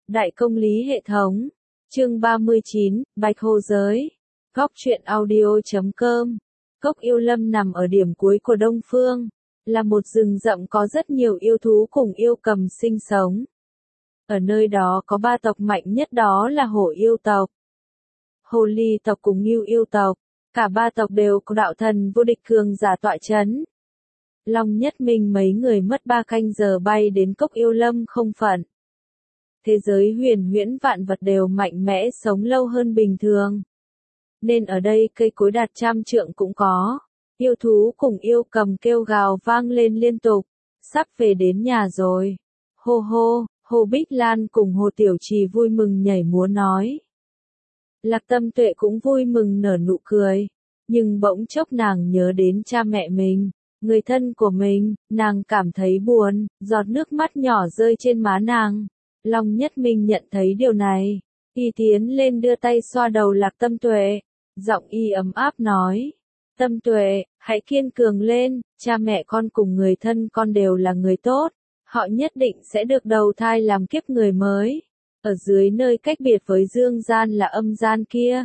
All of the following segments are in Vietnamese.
Đại công lý hệ thống. Chương 39, Bạch Hồ giới. Góc truyện audio.com. Cốc Yêu Lâm nằm ở điểm cuối của Đông Phương, là một rừng rậm có rất nhiều yêu thú cùng yêu cầm sinh sống. Ở nơi đó có ba tộc mạnh nhất, đó là hổ yêu tộc, hồ ly tộc cùng ngưu yêu tộc. Cả ba tộc đều có đạo thần vô địch cường giả tọa chấn. Long Nhất Minh mấy người mất 3 canh giờ bay đến Cốc Yêu Lâm không phận. Thế giới huyền huyễn vạn vật đều mạnh mẽ sống lâu hơn bình thường. Nên ở đây cây cối đạt 100 trượng cũng có. Yêu thú cùng yêu cầm kêu gào vang lên liên tục. Sắp về đến nhà rồi. Hô hô, Hồ Bích Lan cùng Hồ Tiểu Trì vui mừng nhảy múa nói. Lạc Tâm Tuệ cũng vui mừng nở nụ cười. Nhưng bỗng chốc nàng nhớ đến cha mẹ mình, người thân của mình, nàng cảm thấy buồn, giọt nước mắt nhỏ rơi trên má nàng. Long Nhất Minh nhận thấy điều này, y tiến lên đưa tay xoa đầu Lạc Tâm Tuệ, giọng y ấm áp nói, Tâm Tuệ, hãy kiên cường lên, cha mẹ con cùng người thân con đều là người tốt, họ nhất định sẽ được đầu thai làm kiếp người mới, ở dưới nơi cách biệt với dương gian là âm gian kia.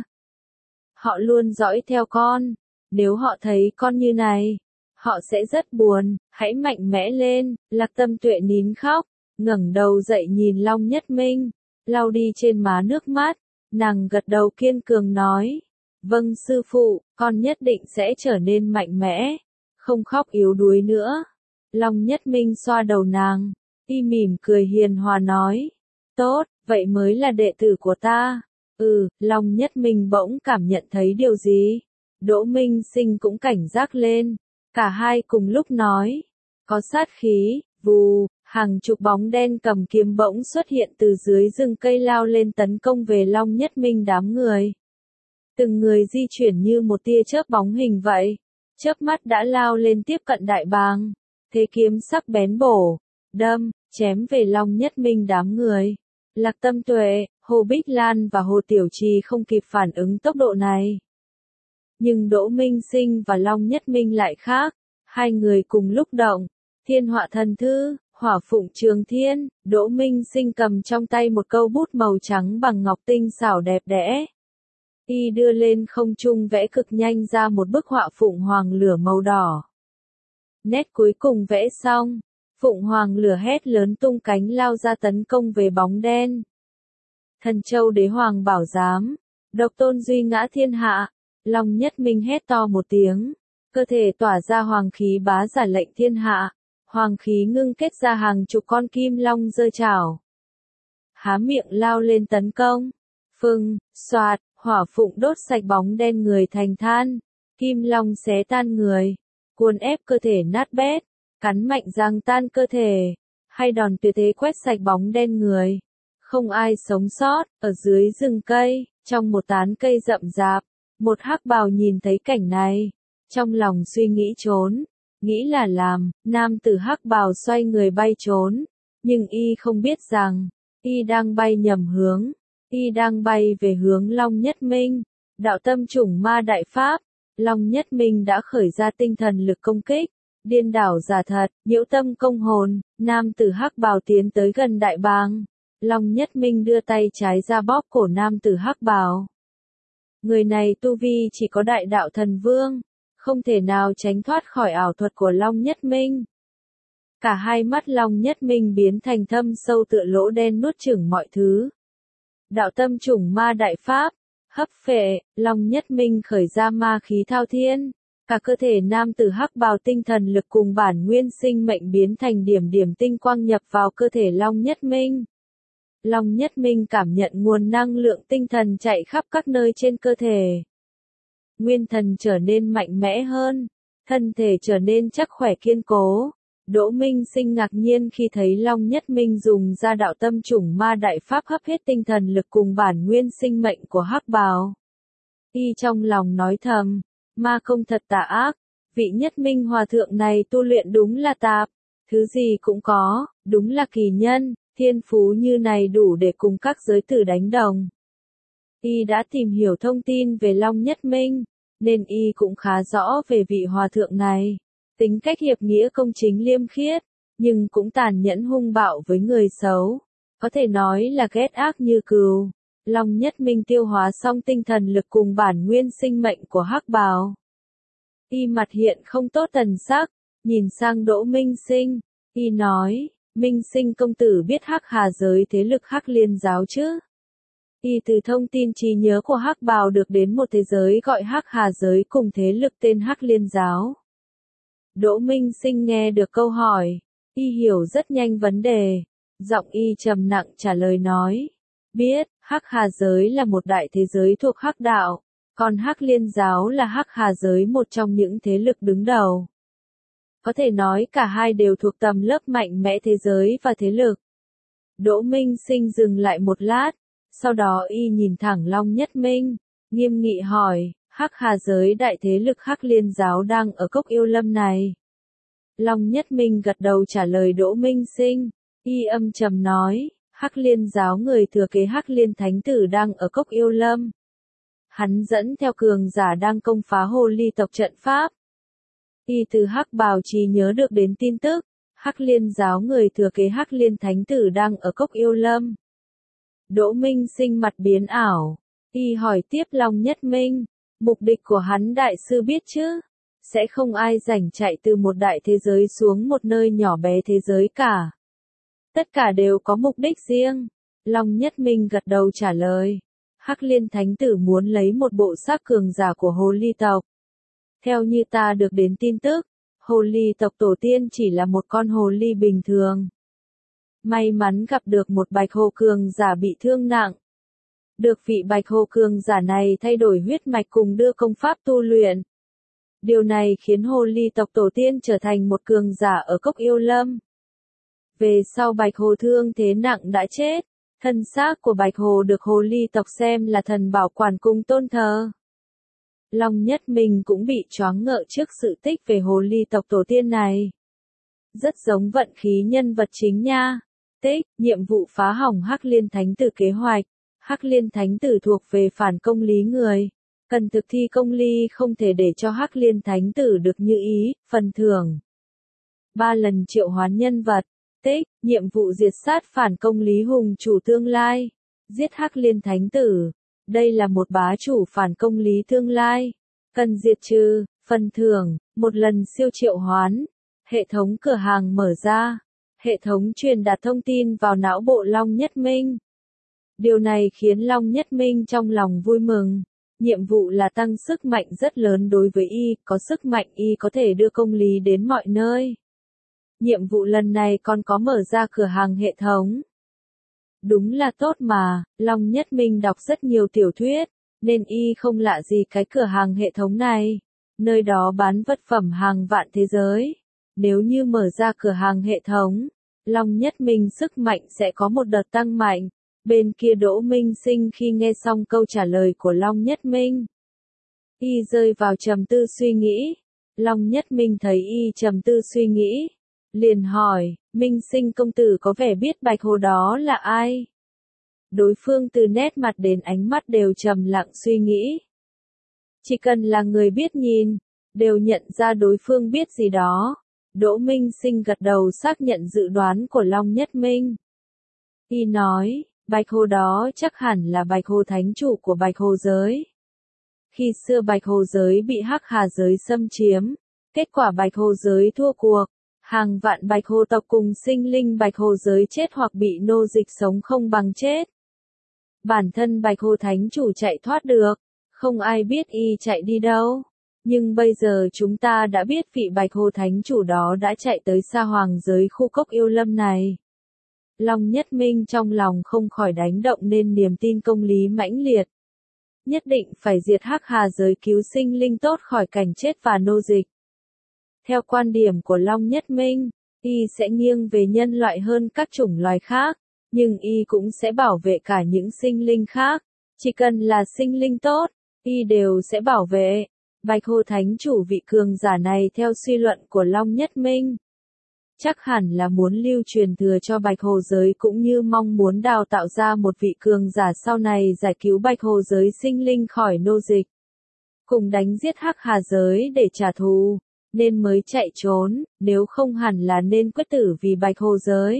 Họ luôn dõi theo con, nếu họ thấy con như này, họ sẽ rất buồn, hãy mạnh mẽ lên. Lạc Tâm Tuệ nín khóc, ngẩng đầu dậy nhìn Long Nhất Minh, lau đi trên má nước mắt, nàng gật đầu kiên cường nói, vâng sư phụ, con nhất định sẽ trở nên mạnh mẽ, không khóc yếu đuối nữa. Long Nhất Minh xoa đầu nàng, y mỉm cười hiền hòa nói, tốt, vậy mới là đệ tử của ta. Long Nhất Minh bỗng cảm nhận thấy điều gì. Đỗ Minh Sinh cũng cảnh giác lên, cả hai cùng lúc nói, có sát khí. Vù, hàng chục bóng đen cầm kiếm bỗng xuất hiện từ dưới rừng cây lao lên tấn công về Long Nhất Minh đám người. Từng người di chuyển như một tia chớp bóng hình vậy, chớp mắt đã lao lên tiếp cận đại bàng, thế kiếm sắc bén bổ, đâm, chém về Long Nhất Minh đám người. Lạc Tâm Tuệ, Hồ Bích Lan và Hồ Tiểu Trì không kịp phản ứng tốc độ này. Nhưng Đỗ Minh Sinh và Long Nhất Minh lại khác, hai người cùng lúc động. Thiên Họa Thần Thư, Hỏa Phụng Trường Thiên, Đỗ Minh Sinh cầm trong tay một câu bút màu trắng bằng ngọc tinh xảo đẹp đẽ. Y đưa lên không trung vẽ cực nhanh ra một bức họa phụng hoàng lửa màu đỏ. Nét cuối cùng vẽ xong, phụng hoàng lửa hét lớn tung cánh lao ra tấn công về bóng đen. Thần Châu Đế Hoàng bảo giám, độc tôn duy ngã thiên hạ, Long Nhất Minh hét to một tiếng, cơ thể tỏa ra hoàng khí bá giả lệnh thiên hạ. Hoàng khí ngưng kết ra hàng chục con kim long giơ chảo. Há miệng lao lên tấn công. Phừng, xoạt, hỏa phụng đốt sạch bóng đen người thành than. Kim long xé tan người. Cuốn ép cơ thể nát bét. Cắn mạnh răng tan cơ thể. Hay đòn tuyệt thế quét sạch bóng đen người. Không ai sống sót. Ở dưới rừng cây, trong một tán cây rậm rạp, một hắc bào nhìn thấy cảnh này. Trong lòng suy nghĩ trốn. Nghĩ là làm, nam tử hắc bào xoay người bay trốn, nhưng y không biết rằng, y đang bay nhầm hướng, y đang bay về hướng Long Nhất Minh, đạo tâm chủng ma đại pháp. Long Nhất Minh đã khởi ra tinh thần lực công kích, điên đảo giả thật, nhiễu tâm công hồn, nam tử hắc bào tiến tới gần đại bàng. Long Nhất Minh đưa tay trái ra bóp cổ nam tử hắc bào. Người này tu vi chỉ có đại đạo thần vương, không thể nào tránh thoát khỏi ảo thuật của Long Nhất Minh. Cả hai mắt Long Nhất Minh biến thành thâm sâu tựa lỗ đen nuốt chửng mọi thứ. Đạo tâm chủng ma đại pháp, hấp phệ, Long Nhất Minh khởi ra ma khí thao thiên. Cả cơ thể nam tử hắc bào tinh thần lực cùng bản nguyên sinh mệnh biến thành điểm điểm tinh quang nhập vào cơ thể Long Nhất Minh. Long Nhất Minh cảm nhận nguồn năng lượng tinh thần chạy khắp các nơi trên cơ thể. Nguyên thần trở nên mạnh mẽ hơn, thân thể trở nên chắc khỏe kiên cố. Đỗ Minh Sinh ngạc nhiên khi thấy Long Nhất Minh dùng ra đạo tâm chủng ma đại pháp hấp hết tinh thần lực cùng bản nguyên sinh mệnh của hắc bào. Y trong lòng nói thầm, ma công thật tà ác, vị Nhất Minh hòa thượng này tu luyện đúng là tạp, thứ gì cũng có, đúng là kỳ nhân, thiên phú như này đủ để cùng các giới tử đánh đồng. Y đã tìm hiểu thông tin về Long Nhất Minh, nên y cũng khá rõ về vị hòa thượng này. Tính cách hiệp nghĩa công chính liêm khiết, nhưng cũng tàn nhẫn hung bạo với người xấu. Có thể nói là ghét ác như cừu. Long Nhất Minh tiêu hóa xong tinh thần lực cùng bản nguyên sinh mệnh của Hắc Bào. Y mặt hiện không tốt thần sắc, nhìn sang Đỗ Minh Sinh, y nói, Minh Sinh công tử biết Hắc Hà giới thế lực Hắc Liên giáo chứ? Y từ thông tin trí nhớ của Hắc Bào được đến một thế giới gọi Hắc Hà giới cùng thế lực tên Hắc Liên giáo. Đỗ Minh Sinh nghe được câu hỏi, y hiểu rất nhanh vấn đề, giọng y trầm nặng trả lời nói, biết, Hắc Hà giới là một đại thế giới thuộc Hắc đạo, còn Hắc Liên giáo là Hắc Hà giới một trong những thế lực đứng đầu. Có thể nói cả hai đều thuộc tầm lớp mạnh mẽ thế giới và thế lực. Đỗ Minh Sinh dừng lại một lát, sau đó y nhìn thẳng Long Nhất Minh, nghiêm nghị hỏi, Hắc Hà giới đại thế lực Hắc Liên giáo đang ở cốc yêu lâm này. Long Nhất Minh gật đầu trả lời Đỗ Minh Sinh, y âm trầm nói, Hắc Liên giáo người thừa kế Hắc Liên thánh tử đang ở cốc yêu lâm. Hắn dẫn theo cường giả đang công phá hồ ly tộc trận pháp. Y từ Hắc Bào trí nhớ được đến tin tức, Hắc Liên giáo người thừa kế Hắc Liên thánh tử đang ở cốc yêu lâm. Đỗ Minh Sinh mặt biến ảo, y hỏi tiếp Long Nhất Minh, mục đích của hắn đại sư biết chứ? Sẽ không ai rảnh chạy từ một đại thế giới xuống một nơi nhỏ bé thế giới cả. Tất cả đều có mục đích riêng. Long Nhất Minh gật đầu trả lời. Hắc Liên thánh tử muốn lấy một bộ xác cường giả của hồ ly tộc. Theo như ta được đến tin tức, hồ ly tộc tổ tiên chỉ là một con hồ ly bình thường. May mắn gặp được một bạch hồ cường giả bị thương nặng. Được vị bạch hồ cường giả này thay đổi huyết mạch cùng đưa công pháp tu luyện. Điều này khiến hồ ly tộc tổ tiên trở thành một cường giả ở cốc yêu lâm. Về sau bạch hồ thương thế nặng đã chết, thân xác của bạch hồ được hồ ly tộc xem là thần bảo quản cùng tôn thờ. Long Nhất Minh cũng bị choáng ngợp trước sự tích về hồ ly tộc tổ tiên này. Rất giống vận khí nhân vật chính nha. Tích, nhiệm vụ phá hỏng Hắc Liên thánh tử kế hoạch. Hắc Liên thánh tử thuộc về phản công lý người. Cần thực thi công lý không thể để cho Hắc Liên thánh tử được như ý, phần thưởng. 3 lần triệu hoán nhân vật. Tích, nhiệm vụ diệt sát phản công lý hùng chủ tương lai. Giết Hắc Liên thánh tử. Đây là một bá chủ phản công lý tương lai. Cần diệt trừ, phần thưởng, 1 lần siêu triệu hoán. Hệ thống cửa hàng mở ra. Hệ thống truyền đạt thông tin vào não bộ Long Nhất Minh. Điều này khiến Long Nhất Minh trong lòng vui mừng. Nhiệm vụ là tăng sức mạnh rất lớn đối với y, có sức mạnh y có thể đưa công lý đến mọi nơi. Nhiệm vụ lần này còn có mở ra cửa hàng hệ thống. Đúng là tốt mà, Long Nhất Minh đọc rất nhiều tiểu thuyết, nên y không lạ gì cái cửa hàng hệ thống này. Nơi đó bán vật phẩm hàng vạn thế giới. Nếu như mở ra cửa hàng hệ thống, Long Nhất Minh sức mạnh sẽ có một đợt tăng mạnh. Bên kia Đỗ Minh Sinh khi nghe xong câu trả lời của Long Nhất Minh, y rơi vào trầm tư suy nghĩ. Long Nhất Minh thấy y trầm tư suy nghĩ, liền hỏi, Minh Sinh công tử có vẻ biết bạch hồ đó là ai? Đối phương từ nét mặt đến ánh mắt đều trầm lặng suy nghĩ. Chỉ cần là người biết nhìn, đều nhận ra đối phương biết gì đó. Đỗ Minh Sinh gật đầu xác nhận dự đoán của Long Nhất Minh. Y nói, bạch hồ đó chắc hẳn là bạch hồ thánh chủ của bạch hồ giới. Khi xưa bạch hồ giới bị Hắc Hà giới xâm chiếm, kết quả bạch hồ giới thua cuộc, hàng vạn bạch hồ tộc cùng sinh linh bạch hồ giới chết hoặc bị nô dịch sống không bằng chết. Bản thân bạch hồ thánh chủ chạy thoát được, không ai biết y chạy đi đâu. Nhưng bây giờ chúng ta đã biết vị bạch hồ thánh chủ đó đã chạy tới Sa Hoàng giới khu cốc yêu lâm này. Long Nhất Minh trong lòng không khỏi đánh động nên niềm tin công lý mãnh liệt. Nhất định phải diệt Hắc Hà giới cứu sinh linh tốt khỏi cảnh chết và nô dịch. Theo quan điểm của Long Nhất Minh, y sẽ nghiêng về nhân loại hơn các chủng loài khác, nhưng y cũng sẽ bảo vệ cả những sinh linh khác. Chỉ cần là sinh linh tốt, y đều sẽ bảo vệ. Bạch hồ thánh chủ vị cường giả này theo suy luận của Long Nhất Minh, chắc hẳn là muốn lưu truyền thừa cho bạch hồ giới cũng như mong muốn đào tạo ra một vị cường giả sau này giải cứu bạch hồ giới sinh linh khỏi nô dịch. Cùng đánh giết Hắc Hà giới để trả thù, nên mới chạy trốn, nếu không hẳn là nên quyết tử vì bạch hồ giới.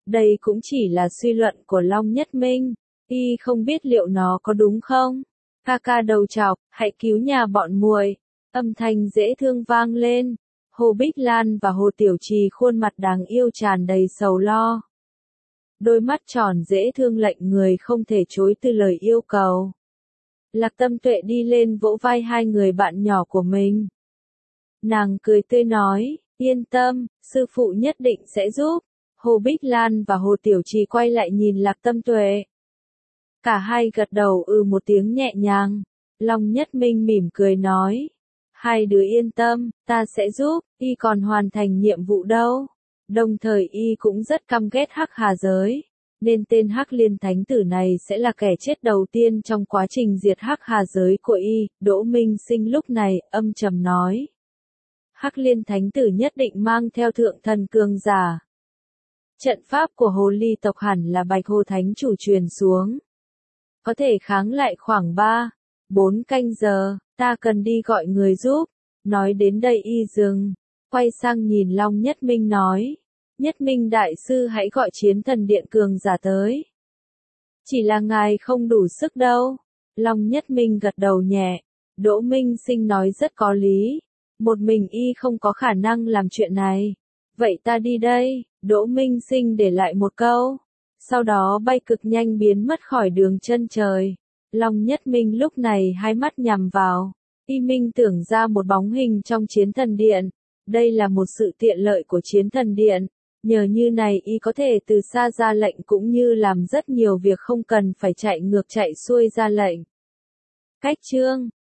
Đây cũng chỉ là suy luận của Long Nhất Minh, y không biết liệu nó có đúng không. Ca ca đầu chọc, hãy cứu nhà bọn muội. Âm thanh dễ thương vang lên. Hồ Bích Lan và Hồ Tiểu Trì khuôn mặt đáng yêu tràn đầy sầu lo. Đôi mắt tròn dễ thương lệnh người không thể chối từ lời yêu cầu. Lạc Tâm Tuệ đi lên vỗ vai hai người bạn nhỏ của mình. Nàng cười tươi nói, yên tâm, sư phụ nhất định sẽ giúp. Hồ Bích Lan và Hồ Tiểu Trì quay lại nhìn Lạc Tâm Tuệ. Cả hai gật đầu một tiếng nhẹ nhàng. Long Nhất Minh mỉm cười nói. Hai đứa yên tâm, ta sẽ giúp, y còn hoàn thành nhiệm vụ đâu. Đồng thời y cũng rất căm ghét Hắc Hà giới. Nên tên Hắc Liên Thánh Tử này sẽ là kẻ chết đầu tiên trong quá trình diệt Hắc Hà giới của y. Đỗ Minh Sinh lúc này âm trầm nói. Hắc Liên Thánh Tử nhất định mang theo thượng thần cường giả. Trận pháp của hồ ly tộc hẳn là Bạch Hồ Thánh Chủ truyền xuống. Có thể kháng lại khoảng 3-4 canh giờ, ta cần đi gọi người giúp. Nói đến đây y dừng, quay sang nhìn Long Nhất Minh nói. Nhất Minh đại sư hãy gọi chiến thần điện cường giả tới. Chỉ là ngài không đủ sức đâu. Long Nhất Minh gật đầu nhẹ. Đỗ Minh Sinh nói rất có lý. Một mình y không có khả năng làm chuyện này. Vậy ta đi đây, Đỗ Minh Sinh để lại một câu. Sau đó bay cực nhanh biến mất khỏi đường chân trời. Long Nhất Minh lúc này hai mắt nhắm vào. Y minh tưởng ra một bóng hình trong chiến thần điện. Đây là một sự tiện lợi của chiến thần điện. Nhờ như này y có thể từ xa ra lệnh cũng như làm rất nhiều việc không cần phải chạy ngược chạy xuôi ra lệnh. Cách chương